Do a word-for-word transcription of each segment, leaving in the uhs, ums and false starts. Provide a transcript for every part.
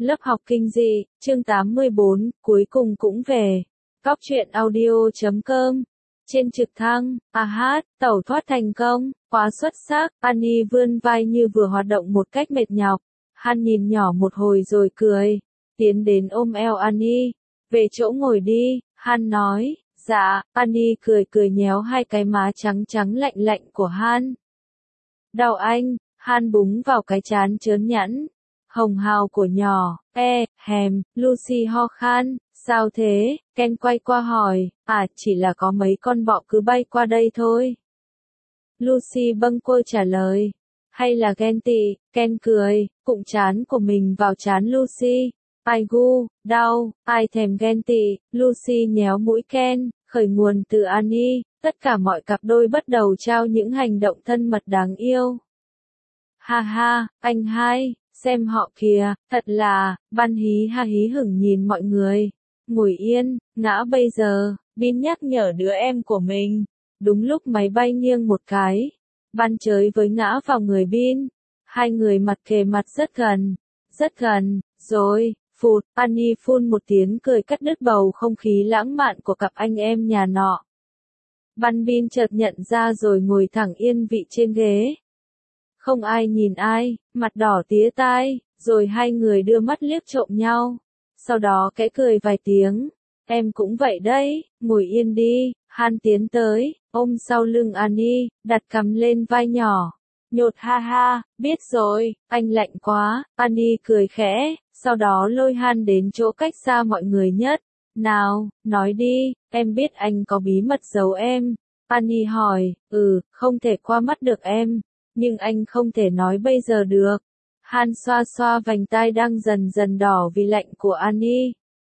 Lớp học kinh dị, chương tám mươi bốn, cuối cùng cũng về. Góc truyện audio chấm com. Trên trực thăng, a hát, tẩu thoát thành công, quá xuất sắc, Annie vươn vai như vừa hoạt động một cách mệt nhọc. Han nhìn nhỏ một hồi rồi cười, tiến đến ôm eo Annie. Về chỗ ngồi đi, Han nói. Dạ, Annie cười cười nhéo hai cái má trắng trắng lạnh lạnh của Han. Đau anh, Han búng vào cái trán trớn nhẵn. Hồng hào của nhỏ, e, hèm, Lucy ho khan, sao thế, Ken quay qua hỏi, à chỉ là có mấy con bọ cứ bay qua đây thôi. Lucy bâng quơ trả lời, hay là ghen tị, Ken cười, cụm trán của mình vào trán Lucy. Ai gu, đau, ai thèm ghen tị, Lucy nhéo mũi Ken, khởi nguồn từ Annie, tất cả mọi cặp đôi bắt đầu trao những hành động thân mật đáng yêu. Ha ha, anh hai, xem họ kìa, thật là, Ban hí ha hí hửng nhìn mọi người. Ngồi yên, ngã bây giờ, Bin nhắc nhở đứa em của mình. Đúng lúc máy bay nghiêng một cái, Ban chới với ngã vào người Bin. Hai người mặt kề mặt rất gần, rất gần, rồi, phụt, Annie phun một tiếng cười cắt đứt bầu không khí lãng mạn của cặp anh em nhà nọ. Ban Bin chợt nhận ra rồi ngồi thẳng yên vị trên ghế. Không ai nhìn ai, mặt đỏ tía tai, rồi hai người đưa mắt liếc trộm nhau. Sau đó kẽ cười vài tiếng. Em cũng vậy đấy, ngồi yên đi, Han tiến tới, ôm sau lưng Annie, đặt cằm lên vai nhỏ. Nhột ha ha, biết rồi, anh lạnh quá, Annie cười khẽ, sau đó lôi Han đến chỗ cách xa mọi người nhất. Nào, nói đi, em biết anh có bí mật giấu em. Annie hỏi, ừ, không thể qua mắt được em. Nhưng anh không thể nói bây giờ được. Han xoa xoa vành tai đang dần dần đỏ vì lạnh của Annie.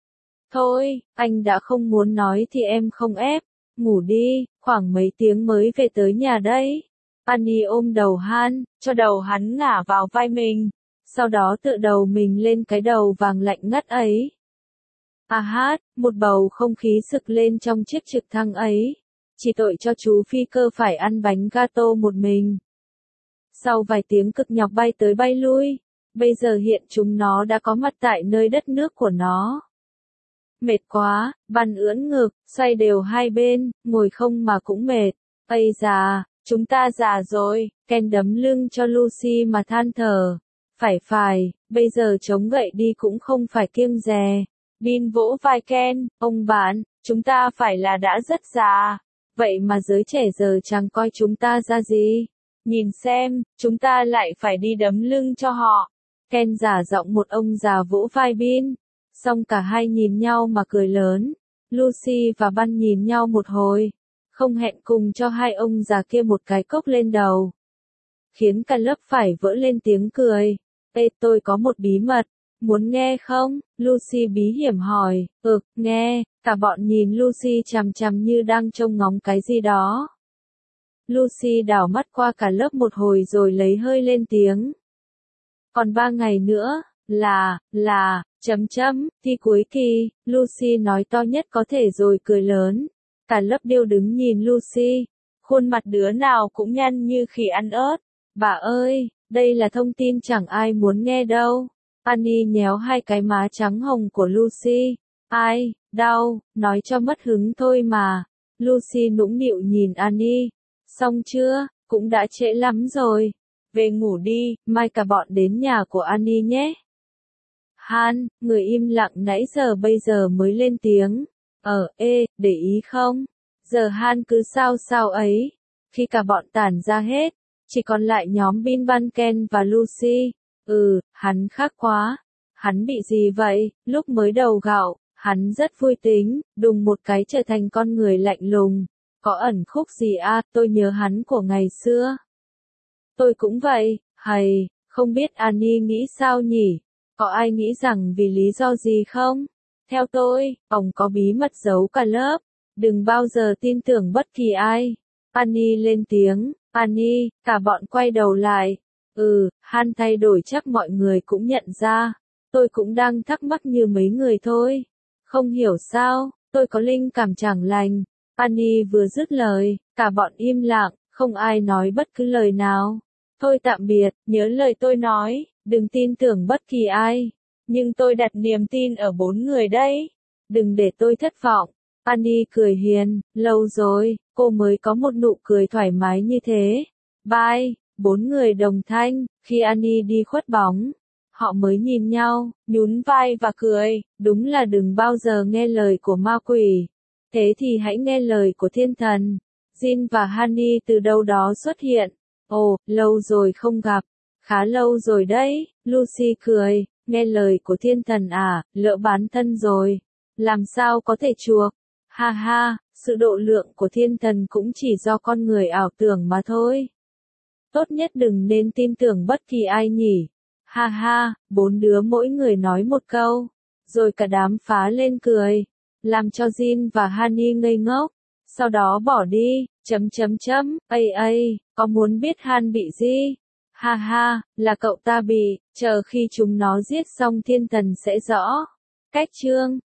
Thôi, anh đã không muốn nói thì em không ép. Ngủ đi, khoảng mấy tiếng mới về tới nhà đấy. Annie ôm đầu Han, cho đầu hắn ngả vào vai mình. Sau đó tựa đầu mình lên cái đầu vàng lạnh ngắt ấy. À hát, một bầu không khí sực lên trong chiếc trực thăng ấy. Chỉ tội cho chú phi cơ phải ăn bánh gato một mình. Sau vài tiếng cực nhọc bay tới bay lui, bây giờ hiện chúng nó đã có mặt tại nơi đất nước của nó. Mệt quá, Ban ưỡn ngực, xoay đều hai bên, ngồi không mà cũng mệt. Ây già, chúng ta già rồi, Ken đấm lưng cho Lucy mà than thở. Phải phải, bây giờ chống gậy đi cũng không phải kiêng dè. Bin vỗ vai Ken, ông bạn, chúng ta phải là đã rất già. Vậy mà giới trẻ giờ chẳng coi chúng ta ra gì. Nhìn xem, chúng ta lại phải đi đấm lưng cho họ. Ken giả giọng một ông già vỗ vai Bin. Xong cả hai nhìn nhau mà cười lớn. Lucy và Ban nhìn nhau một hồi. Không hẹn cùng cho hai ông già kia một cái cốc lên đầu. Khiến cả lớp phải vỡ lên tiếng cười. Ê tôi có một bí mật. Muốn nghe không? Lucy bí hiểm hỏi. Ừ, nghe. Cả bọn nhìn Lucy chằm chằm như đang trông ngóng cái gì đó. Lucy đảo mắt qua cả lớp một hồi rồi lấy hơi lên tiếng. Còn ba ngày nữa, là, là, chấm chấm, thi cuối kỳ, Lucy nói to nhất có thể rồi cười lớn. Cả lớp đều đứng nhìn Lucy. Khuôn mặt đứa nào cũng nhăn như khỉ ăn ớt. Bà ơi, đây là thông tin chẳng ai muốn nghe đâu. Annie nhéo hai cái má trắng hồng của Lucy. Ai, đau, nói cho mất hứng thôi mà. Lucy nũng nịu nhìn Annie. Xong chưa, cũng đã trễ lắm rồi. Về ngủ đi, mai cả bọn đến nhà của Annie nhé. Han, người im lặng nãy giờ bây giờ mới lên tiếng. Ờ, ê, để ý không? Giờ Han cứ sao sao ấy. Khi cả bọn tản ra hết, chỉ còn lại nhóm Bin Ban Ken và Lucy. Ừ, hắn khác quá. Hắn bị gì vậy? Lúc mới đầu gạo, hắn rất vui tính, đùng một cái trở thành con người lạnh lùng. Có ẩn khúc gì à, tôi nhớ hắn của ngày xưa. Tôi cũng vậy, hầy, không biết Annie nghĩ sao nhỉ? Có ai nghĩ rằng vì lý do gì không? Theo tôi, ông có bí mật giấu cả lớp. Đừng bao giờ tin tưởng bất kỳ ai. Annie lên tiếng, Annie, cả bọn quay đầu lại. Ừ, Han thay đổi chắc mọi người cũng nhận ra. Tôi cũng đang thắc mắc như mấy người thôi. Không hiểu sao, tôi có linh cảm chẳng lành. Annie vừa dứt lời, cả bọn im lặng, không ai nói bất cứ lời nào. Thôi tạm biệt, nhớ lời tôi nói, đừng tin tưởng bất kỳ ai. Nhưng tôi đặt niềm tin ở bốn người đấy. Đừng để tôi thất vọng. Annie cười hiền, lâu rồi, cô mới có một nụ cười thoải mái như thế. Bye, bốn người đồng thanh, khi Annie đi khuất bóng. Họ mới nhìn nhau, nhún vai và cười, đúng là đừng bao giờ nghe lời của ma quỷ. Thế thì hãy nghe lời của thiên thần. Jin và Honey từ đâu đó xuất hiện. Ồ, lâu rồi không gặp. Khá lâu rồi đấy, Lucy cười, nghe lời của thiên thần à, lỡ bán thân rồi. Làm sao có thể chuộc? Ha ha, sự độ lượng của thiên thần cũng chỉ do con người ảo tưởng mà thôi. Tốt nhất đừng nên tin tưởng bất kỳ ai nhỉ. Ha ha, bốn đứa mỗi người nói một câu. Rồi cả đám phá lên cười. Làm cho Jin và Honey ngây ngốc. Sau đó bỏ đi, chấm chấm chấm, ây ây, có muốn biết Han bị gì? Ha ha, là cậu ta bị, chờ khi chúng nó giết xong thiên thần sẽ rõ. Cách chương